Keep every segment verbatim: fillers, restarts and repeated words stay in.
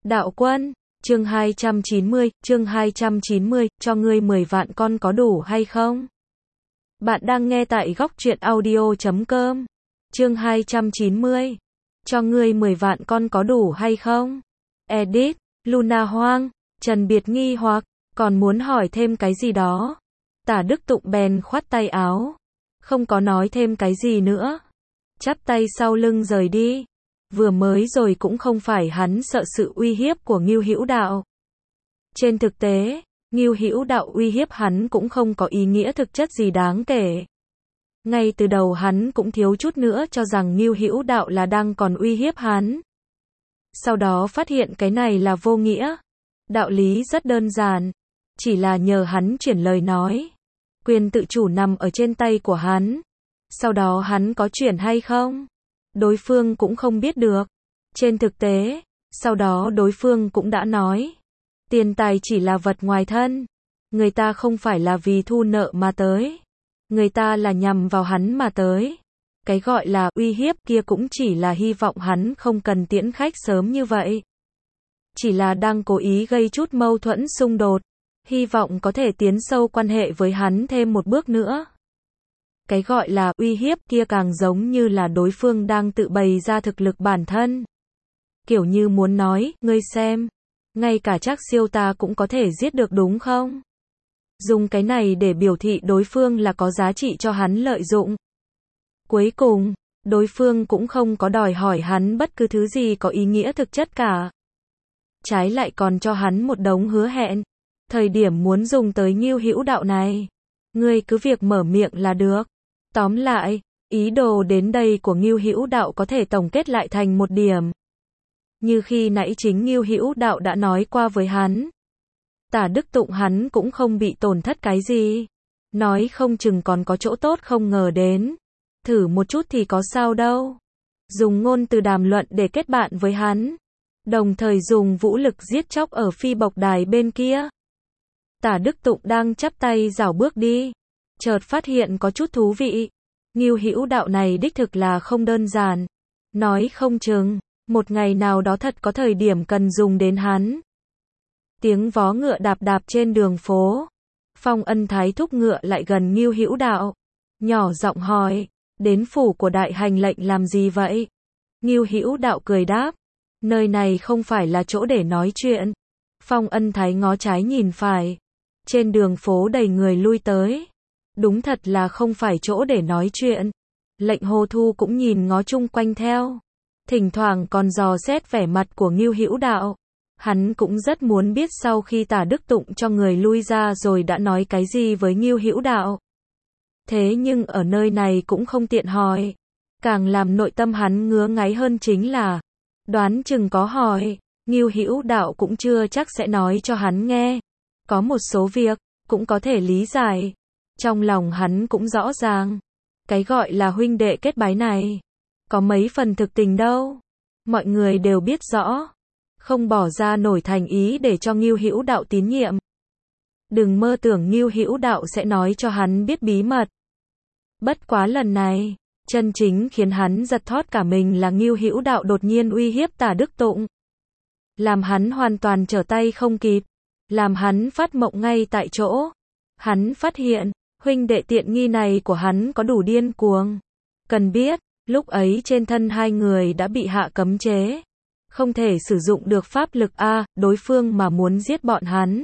Đạo Quân, chương hai trăm chín mươi, chương hai trăm chín mươi, cho ngươi mười vạn con có đủ hay không? Bạn đang nghe tại góc truyện audio chấm com. Chương hai trăm chín mươi. Cho ngươi mười vạn con có đủ hay không? Edit, Luna Hoang, Trần Biệt nghi hoặc, còn muốn hỏi thêm cái gì đó. Tả Đức Tụng bèn khoát tay áo. Không có nói thêm cái gì nữa. Chắp tay sau lưng rời đi. Vừa mới rồi cũng không phải hắn sợ sự uy hiếp của Ngưu Hữu Đạo. Trên thực tế, Ngưu Hữu Đạo uy hiếp hắn cũng không có ý nghĩa thực chất gì đáng kể. Ngay từ đầu hắn cũng thiếu chút nữa cho rằng Ngưu Hữu Đạo là đang còn uy hiếp hắn. Sau đó phát hiện cái này là vô nghĩa. Đạo lý rất đơn giản, chỉ là nhờ hắn chuyển lời nói. Quyền tự chủ nằm ở trên tay của hắn. Sau đó hắn có chuyển hay không? Đối phương cũng không biết được. Trên thực tế, sau đó đối phương cũng đã nói. Tiền tài chỉ là vật ngoài thân. Người ta không phải là vì thu nợ mà tới. Người ta là nhằm vào hắn mà tới. Cái gọi là uy hiếp kia cũng chỉ là hy vọng hắn không cần tiễn khách sớm như vậy. Chỉ là đang cố ý gây chút mâu thuẫn xung đột. Hy vọng có thể tiến sâu quan hệ với hắn thêm một bước nữa. Cái gọi là uy hiếp kia càng giống như là đối phương đang tự bày ra thực lực bản thân. Kiểu như muốn nói, ngươi xem, ngay cả Trác Siêu ta cũng có thể giết được đúng không? Dùng cái này để biểu thị đối phương là có giá trị cho hắn lợi dụng. Cuối cùng, đối phương cũng không có đòi hỏi hắn bất cứ thứ gì có ý nghĩa thực chất cả. Trái lại còn cho hắn một đống hứa hẹn. Thời điểm muốn dùng tới Ngưu Hữu Đạo này, ngươi cứ việc mở miệng là được. Tóm lại, ý đồ đến đây của Ngưu Hữu Đạo có thể tổng kết lại thành một điểm. Như khi nãy chính Ngưu Hữu Đạo đã nói qua với hắn. Tả Đức Tụng hắn cũng không bị tổn thất cái gì. Nói không chừng còn có chỗ tốt không ngờ đến. Thử một chút thì có sao đâu. Dùng ngôn từ đàm luận để kết bạn với hắn. Đồng thời dùng vũ lực giết chóc ở phi bộc đài bên kia. Tả Đức Tụng đang chắp tay rảo bước đi. Chợt phát hiện có chút thú vị. Ngưu Hữu Đạo này đích thực là không đơn giản. Nói không chừng, một ngày nào đó thật có thời điểm cần dùng đến hắn. Tiếng vó ngựa đạp đạp trên đường phố. Phong Ân Thái thúc ngựa lại gần Ngưu Hữu Đạo. Nhỏ giọng hỏi, đến phủ của đại hành lệnh làm gì vậy? Ngưu Hữu Đạo cười đáp, nơi này không phải là chỗ để nói chuyện. Phong Ân Thái ngó trái nhìn phải. Trên đường phố đầy người lui tới. Đúng thật là không phải chỗ để nói chuyện. Lệnh Hồ Thu cũng nhìn ngó chung quanh theo. Thỉnh thoảng còn dò xét vẻ mặt của Ngưu Hữu Đạo. Hắn cũng rất muốn biết sau khi Tả Đức Tụng cho người lui ra rồi đã nói cái gì với Ngưu Hữu Đạo. Thế nhưng ở nơi này cũng không tiện hỏi. Càng làm nội tâm hắn ngứa ngáy hơn chính là, đoán chừng có hỏi, Ngưu Hữu Đạo cũng chưa chắc sẽ nói cho hắn nghe. Có một số việc, cũng có thể lý giải. Trong lòng hắn cũng rõ ràng. Cái gọi là huynh đệ kết bái này, có mấy phần thực tình đâu. Mọi người đều biết rõ. Không bỏ ra nổi thành ý để cho Ngưu Hữu Đạo tín nhiệm. Đừng mơ tưởng Ngưu Hữu Đạo sẽ nói cho hắn biết bí mật. Bất quá lần này, chân chính khiến hắn giật thót cả mình là Ngưu Hữu Đạo đột nhiên uy hiếp Tả Đức Tụng. Làm hắn hoàn toàn trở tay không kịp. Làm hắn phát mộng ngay tại chỗ. Hắn phát hiện, huynh đệ tiện nghi này của hắn có đủ điên cuồng. Cần biết, lúc ấy trên thân hai người đã bị hạ cấm chế. Không thể sử dụng được pháp lực A, đối phương mà muốn giết bọn hắn.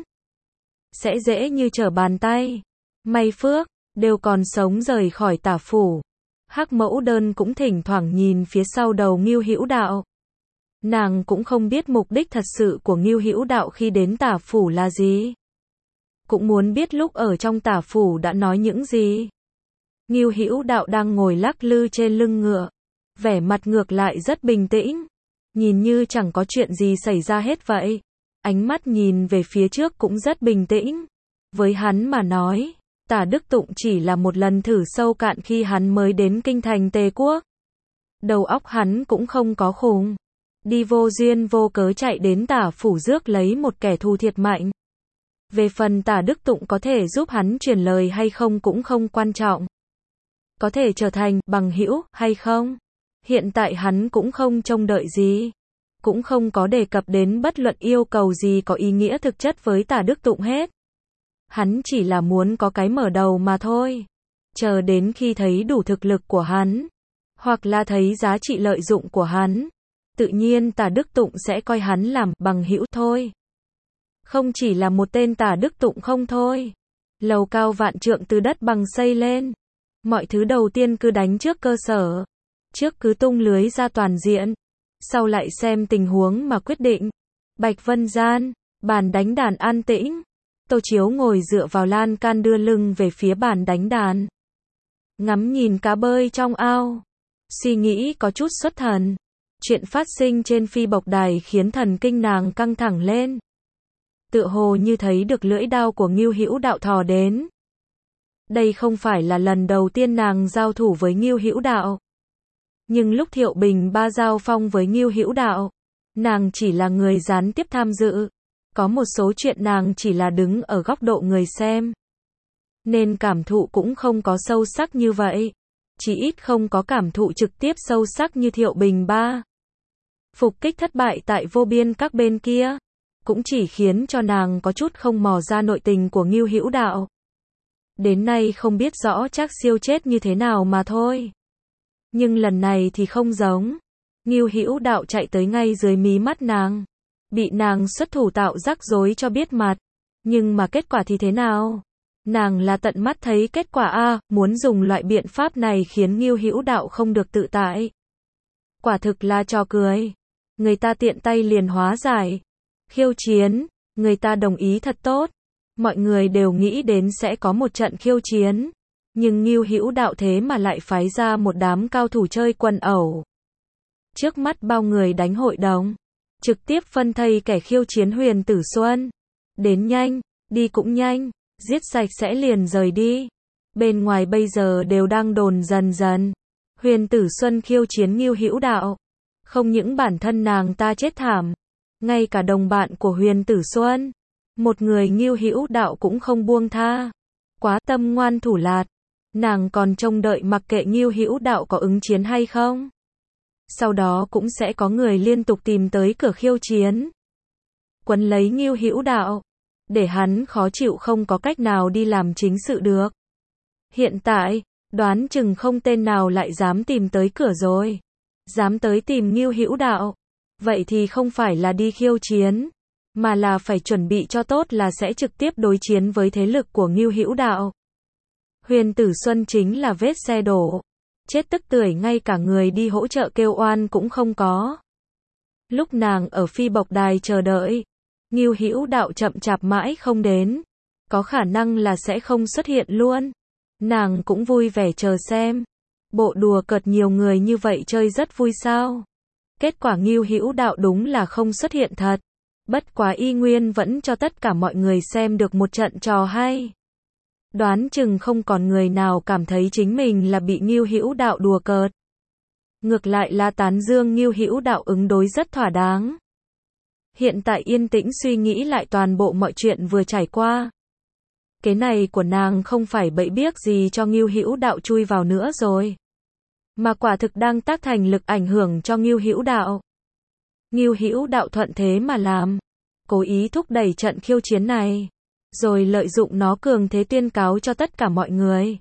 Sẽ dễ như trở bàn tay. May phước, đều còn sống rời khỏi Tả phủ. Hắc Mẫu Đơn cũng thỉnh thoảng nhìn phía sau đầu Ngưu Hữu Đạo. Nàng cũng không biết mục đích thật sự của Ngưu Hữu Đạo khi đến Tả phủ là gì. Cũng muốn biết lúc ở trong Tả phủ đã nói những gì. Ngưu Hữu Đạo đang ngồi lắc lư trên lưng ngựa. Vẻ mặt ngược lại rất bình tĩnh. Nhìn như chẳng có chuyện gì xảy ra hết vậy. Ánh mắt nhìn về phía trước cũng rất bình tĩnh. Với hắn mà nói, Tả Đức Tụng chỉ là một lần thử sâu cạn khi hắn mới đến kinh thành Tề Quốc. Đầu óc hắn cũng không có khùng. Đi vô duyên vô cớ chạy đến Tả phủ rước lấy một kẻ thù thiệt mạnh. Về phần Tả Đức Tụng có thể giúp hắn truyền lời hay không cũng không quan trọng. Có thể trở thành bằng hữu hay không? Hiện tại hắn cũng không trông đợi gì. cũng không có đề cập đến bất luận yêu cầu gì có ý nghĩa thực chất với Tả Đức Tụng hết. Hắn chỉ là muốn có cái mở đầu mà thôi. Chờ đến khi thấy đủ thực lực của hắn, hoặc là thấy giá trị lợi dụng của hắn, tự nhiên Tả Đức Tụng sẽ coi hắn làm bằng hữu thôi. Không chỉ là một tên Tả Đức Tụng không thôi. Lầu cao vạn trượng từ đất bằng xây lên. Mọi thứ đầu tiên cứ đánh trước cơ sở. Trước cứ tung lưới ra toàn diện. Sau lại xem tình huống mà quyết định. Bạch Vân Gian, bàn đánh đàn an tĩnh. Tô Chiếu ngồi dựa vào lan can đưa lưng về phía bàn đánh đàn. Ngắm nhìn cá bơi trong ao. Suy nghĩ có chút xuất thần. Chuyện phát sinh trên phi bộc đài khiến thần kinh nàng căng thẳng lên. Tựa hồ như thấy được lưỡi đao của Ngưu Hữu Đạo thò đến. Đây không phải là lần đầu tiên nàng giao thủ với Ngưu Hữu Đạo. Nhưng lúc Thiệu Bình Ba giao phong với Ngưu Hữu Đạo, nàng chỉ là người gián tiếp tham dự. Có một số chuyện nàng chỉ là đứng ở góc độ người xem. Nên cảm thụ cũng không có sâu sắc như vậy. Chỉ ít không có cảm thụ trực tiếp sâu sắc như Thiệu Bình Ba. Phục kích thất bại tại vô biên các bên kia. Cũng chỉ khiến cho nàng có chút không mò ra nội tình của Ngưu Hữu Đạo. Đến nay không biết rõ Trác Siêu chết như thế nào mà thôi. Nhưng lần này thì không giống. Ngưu Hữu Đạo chạy tới ngay dưới mí mắt nàng. Bị nàng xuất thủ tạo rắc rối cho biết mặt. Nhưng mà kết quả thì thế nào? Nàng là tận mắt thấy kết quả a, muốn dùng loại biện pháp này khiến Ngưu Hữu Đạo không được tự tại. Quả thực là trò cười. Người ta tiện tay liền hóa giải. Khiêu chiến, người ta đồng ý thật tốt. Mọi người đều nghĩ đến sẽ có một trận khiêu chiến. Nhưng Ngưu Hữu Đạo thế mà lại phái ra một đám cao thủ chơi quần ẩu. Trước mắt bao người đánh hội đồng. Trực tiếp phân thây kẻ khiêu chiến Huyền Tử Xuân. Đến nhanh, đi cũng nhanh, giết sạch sẽ liền rời đi. Bên ngoài bây giờ đều đang đồn dần dần. Huyền Tử Xuân khiêu chiến Ngưu Hữu Đạo. Không những bản thân nàng ta chết thảm. Ngay cả đồng bạn của Huyền Tử Xuân, một người Ngưu Hữu Đạo cũng không buông tha. Quá tâm ngoan thủ lạt. Nàng còn trông đợi mặc kệ Ngưu Hữu Đạo có ứng chiến hay không. Sau đó cũng sẽ có người liên tục tìm tới cửa khiêu chiến. Quấn lấy Ngưu Hữu Đạo. Để hắn khó chịu không có cách nào đi làm chính sự được. Hiện tại, đoán chừng không tên nào lại dám tìm tới cửa rồi. Dám tới tìm Ngưu Hữu Đạo. Vậy thì không phải là đi khiêu chiến, mà là phải chuẩn bị cho tốt là sẽ trực tiếp đối chiến với thế lực của Ngưu Hữu Đạo. Huyền Tử Xuân chính là vết xe đổ. Chết tức tưởi ngay cả người đi hỗ trợ kêu oan cũng không có. Lúc nàng ở phi bộc đài chờ đợi, Ngưu Hữu Đạo chậm chạp mãi không đến. Có khả năng là sẽ không xuất hiện luôn. Nàng cũng vui vẻ chờ xem. Bộ đùa cợt nhiều người như vậy chơi rất vui sao. Kết quả Ngưu Hữu Đạo đúng là không xuất hiện thật. Bất quá y nguyên vẫn cho tất cả mọi người xem được một trận trò hay. Đoán chừng không còn người nào cảm thấy chính mình là bị Ngưu Hữu Đạo đùa cợt. Ngược lại là tán dương Ngưu Hữu Đạo ứng đối rất thỏa đáng. Hiện tại yên tĩnh suy nghĩ lại toàn bộ mọi chuyện vừa trải qua. Cái này của nàng không phải bẫy biếc gì cho Ngưu Hữu Đạo chui vào nữa rồi. Mà quả thực đang tác thành lực ảnh hưởng cho Ngưu Hữu Đạo. Ngưu Hữu Đạo thuận thế mà làm. Cố ý thúc đẩy trận khiêu chiến này. Rồi lợi dụng nó cường thế tuyên cáo cho tất cả mọi người.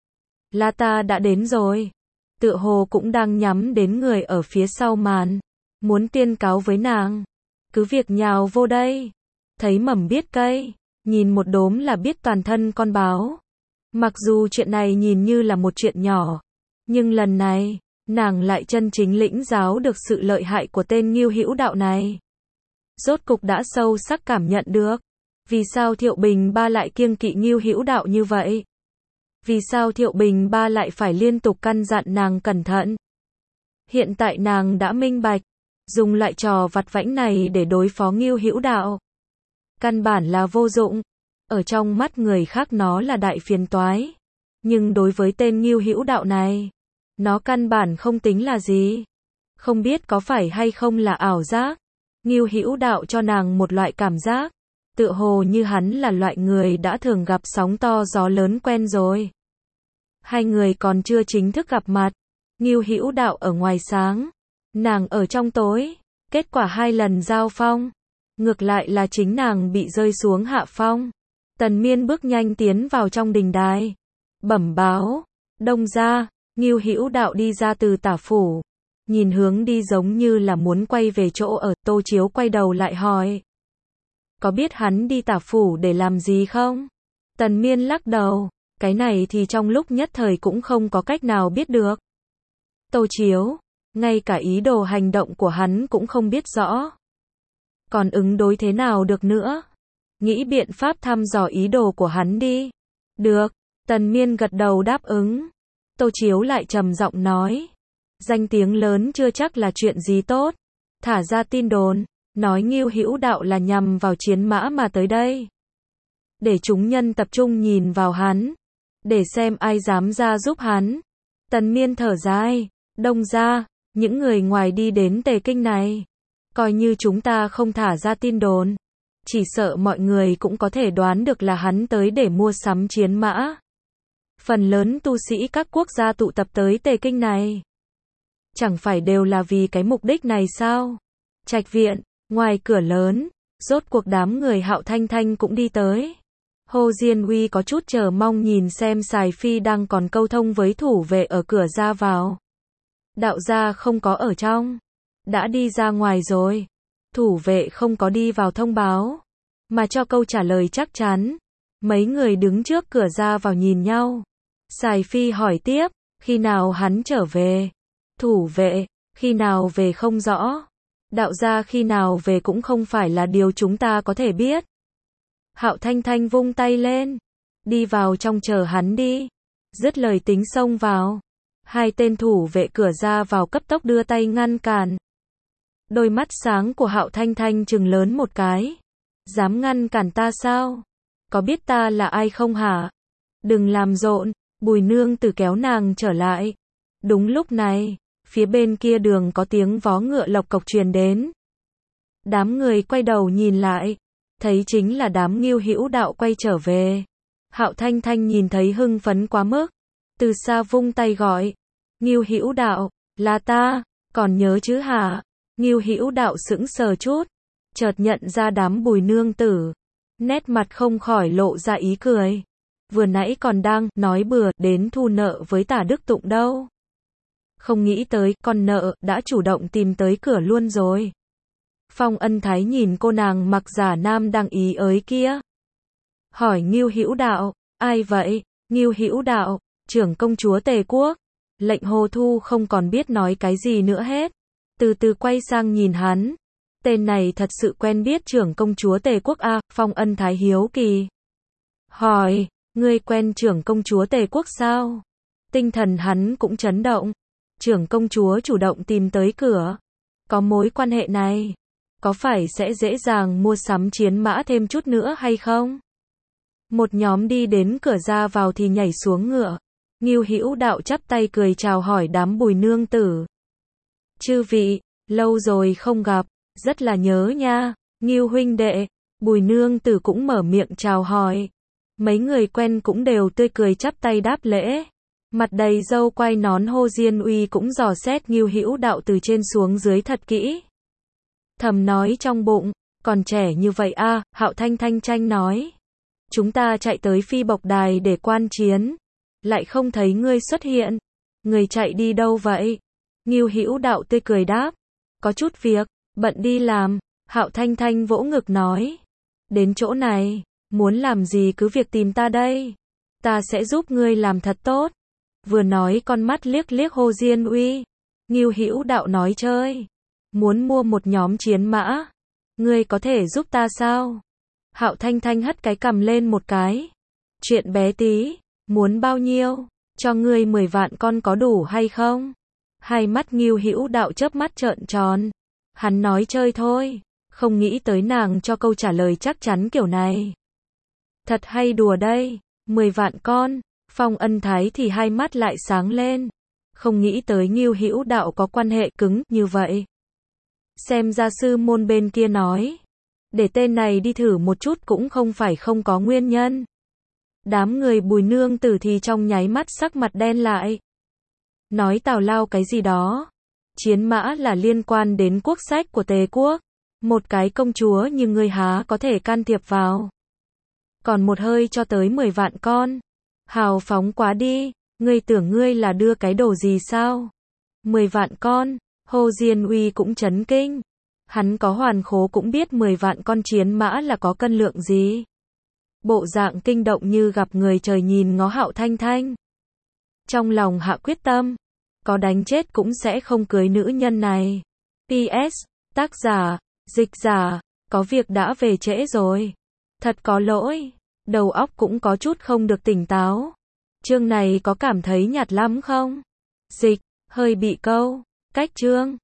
Là ta đã đến rồi. Tựa hồ cũng đang nhắm đến người ở phía sau màn. Muốn tuyên cáo với nàng. Cứ việc nhào vô đây. Thấy mầm biết cây. Nhìn một đốm là biết toàn thân con báo. Mặc dù chuyện này nhìn như là một chuyện nhỏ. Nhưng lần này, nàng lại chân chính lĩnh giáo được sự lợi hại của tên Ngưu Hữu Đạo này. Rốt cục đã sâu sắc cảm nhận được. Vì sao Thiệu Bình Ba lại kiêng kỵ Ngưu Hữu Đạo như vậy? Vì sao Thiệu Bình Ba lại phải liên tục căn dặn nàng cẩn thận? Hiện tại nàng đã minh bạch. Dùng loại trò vặt vãnh này để đối phó Ngưu Hữu Đạo. Căn bản là vô dụng. Ở trong mắt người khác nó là đại phiền toái. Nhưng đối với tên Ngưu Hữu Đạo này, nó căn bản không tính là gì. Không biết có phải hay không là ảo giác. Ngưu Hữu Đạo cho nàng một loại cảm giác. Tựa hồ như hắn là loại người đã thường gặp sóng to gió lớn quen rồi. Hai người còn chưa chính thức gặp mặt. Ngưu Hữu Đạo ở ngoài sáng. Nàng ở trong tối. Kết quả hai lần giao phong, ngược lại là chính nàng bị rơi xuống hạ phong. Tần Miên bước nhanh tiến vào trong đình đài, bẩm báo, Đông gia, Ngưu Hữu Đạo đi ra từ tả phủ, nhìn hướng đi giống như là muốn quay về chỗ ở. Tô Chiếu quay đầu lại hỏi, có biết hắn đi tả phủ để làm gì không? Tần Miên lắc đầu, cái này thì trong lúc nhất thời cũng không có cách nào biết được. Tô Chiếu, ngay cả ý đồ hành động của hắn cũng không biết rõ, còn ứng đối thế nào được nữa? Nghĩ biện pháp thăm dò ý đồ của hắn đi. Được, Tần Miên gật đầu đáp ứng. Tô Chiếu lại trầm giọng nói, danh tiếng lớn chưa chắc là chuyện gì tốt. Thả ra tin đồn, nói Ngưu Hữu Đạo là nhằm vào chiến mã mà tới đây, để chúng nhân tập trung nhìn vào hắn, để xem ai dám ra giúp hắn. Tần Miên thở dài, Đông gia, những người ngoài đi đến Tề Kinh này, coi như chúng ta không thả ra tin đồn, chỉ sợ mọi người cũng có thể đoán được là hắn tới để mua sắm chiến mã. Phần lớn tu sĩ các quốc gia tụ tập tới Tề Kinh này, chẳng phải đều là vì cái mục đích này sao? Trạch viện, ngoài cửa lớn, rốt cuộc đám người Hạo Thanh Thanh cũng đi tới. Hồ Diên Uy có chút chờ mong nhìn xem Sài Phi đang còn câu thông với thủ vệ ở cửa ra vào. Đạo gia không có ở trong, đã đi ra ngoài rồi. Thủ vệ không có đi vào thông báo, mà cho câu trả lời chắc chắn. Mấy người đứng trước cửa ra vào nhìn nhau. Sài Phi hỏi tiếp, khi nào hắn trở về? Thủ vệ, khi nào về không rõ. Đạo gia khi nào về cũng không phải là điều chúng ta có thể biết. Hạo Thanh Thanh vung tay lên, đi vào trong chờ hắn đi. Dứt lời tính xông vào. Hai tên thủ vệ cửa ra vào cấp tốc đưa tay ngăn cản. Đôi mắt sáng của Hạo Thanh Thanh trừng lớn một cái. Dám ngăn cản ta sao? Có biết ta là ai không hả? Đừng làm rộn. Bùi nương tử kéo nàng trở lại. Đúng lúc này, phía bên kia đường có tiếng vó ngựa lộc cộc truyền đến. Đám người quay đầu nhìn lại, thấy chính là đám Ngưu Hữu Đạo quay trở về. Hạo Thanh Thanh nhìn thấy hưng phấn quá mức, từ xa vung tay gọi, Ngưu Hữu Đạo, là ta, còn nhớ chứ hả? Ngưu Hữu Đạo sững sờ chút, chợt nhận ra đám Bùi nương tử, nét mặt không khỏi lộ ra ý cười. Vừa nãy còn đang nói bừa đến thu nợ với Tả Đức Tụng đâu. Không nghĩ tới con nợ đã chủ động tìm tới cửa luôn rồi. Phong Ân Thái nhìn cô nàng mặc giả nam đang ý ới kia, hỏi Ngưu Hữu Đạo, ai vậy? Ngưu Hữu Đạo, trưởng công chúa Tề Quốc. Lệnh Hồ Thu không còn biết nói cái gì nữa hết, từ từ quay sang nhìn hắn. Tên này thật sự quen biết trưởng công chúa Tề Quốc à? Phong Ân Thái hiếu kỳ hỏi, ngươi quen trưởng công chúa Tề Quốc sao? Tinh thần hắn cũng chấn động. Trưởng công chúa chủ động tìm tới cửa, có mối quan hệ này, có phải sẽ dễ dàng mua sắm chiến mã thêm chút nữa hay không? Một nhóm đi đến cửa ra vào thì nhảy xuống ngựa. Ngưu Hữu Đạo chắp tay cười chào hỏi đám Bùi nương tử. Chư vị, lâu rồi không gặp, rất là nhớ nha. Ngưu huynh đệ. Bùi nương tử cũng mở miệng chào hỏi. Mấy người quen cũng đều tươi cười chắp tay đáp lễ. Mặt đầy râu quai nón Hồ Diên Uy cũng dò xét Ngưu Hữu Đạo từ trên xuống dưới thật kỹ. Thầm nói trong bụng, còn trẻ như vậy a. Hạo Thanh Thanh tranh nói, chúng ta chạy tới Phi Bộc Đài để quan chiến, lại không thấy ngươi xuất hiện. Người chạy đi đâu vậy? Ngưu Hữu Đạo tươi cười đáp, có chút việc, bận đi làm. Hạo Thanh Thanh vỗ ngực nói, đến chỗ này, muốn làm gì cứ việc tìm ta đây, ta sẽ giúp ngươi làm thật tốt. Vừa nói con mắt liếc liếc Hồ Diên Uy. Ngưu Hữu Đạo nói chơi, muốn mua một nhóm chiến mã, ngươi có thể giúp ta sao? Hạo Thanh Thanh hất cái cằm lên một cái, chuyện bé tí, muốn bao nhiêu? Cho ngươi mười vạn con có đủ hay không? Hai mắt Ngưu Hữu Đạo chớp mắt trợn tròn. Hắn nói chơi thôi, không nghĩ tới nàng cho câu trả lời chắc chắn kiểu này. Thật hay đùa đây, mười vạn con. Phong Ân Thái thì hai mắt lại sáng lên, không nghĩ tới Ngưu Hữu Đạo có quan hệ cứng như vậy. Xem ra sư môn bên kia nói, để tên này đi thử một chút cũng không phải không có nguyên nhân. Đám người Bùi nương tử thì trong nháy mắt sắc mặt đen lại. Nói tào lao cái gì đó, Chiến mã là liên quan đến quốc sách của Tề quốc. Một cái công chúa như ngươi há có thể can thiệp vào. Còn một hơi cho tới mười vạn con. Hào phóng quá đi, ngươi tưởng ngươi là đưa cái đồ gì sao? Mười vạn con, Hồ Diên Uy cũng chấn kinh. Hắn có hoàn khố cũng biết mười vạn con chiến mã là có cân lượng gì. Bộ dạng kinh động như gặp người trời nhìn ngó Hạo Thanh Thanh. Trong lòng hạ quyết tâm, có đánh chết cũng sẽ không cưới nữ nhân này. pê ét, tác giả, dịch giả, có việc đã về trễ rồi. Thật có lỗi, đầu óc cũng có chút không được tỉnh táo. Chương này có cảm thấy nhạt lắm không? Dịch, hơi bị câu, cách chương.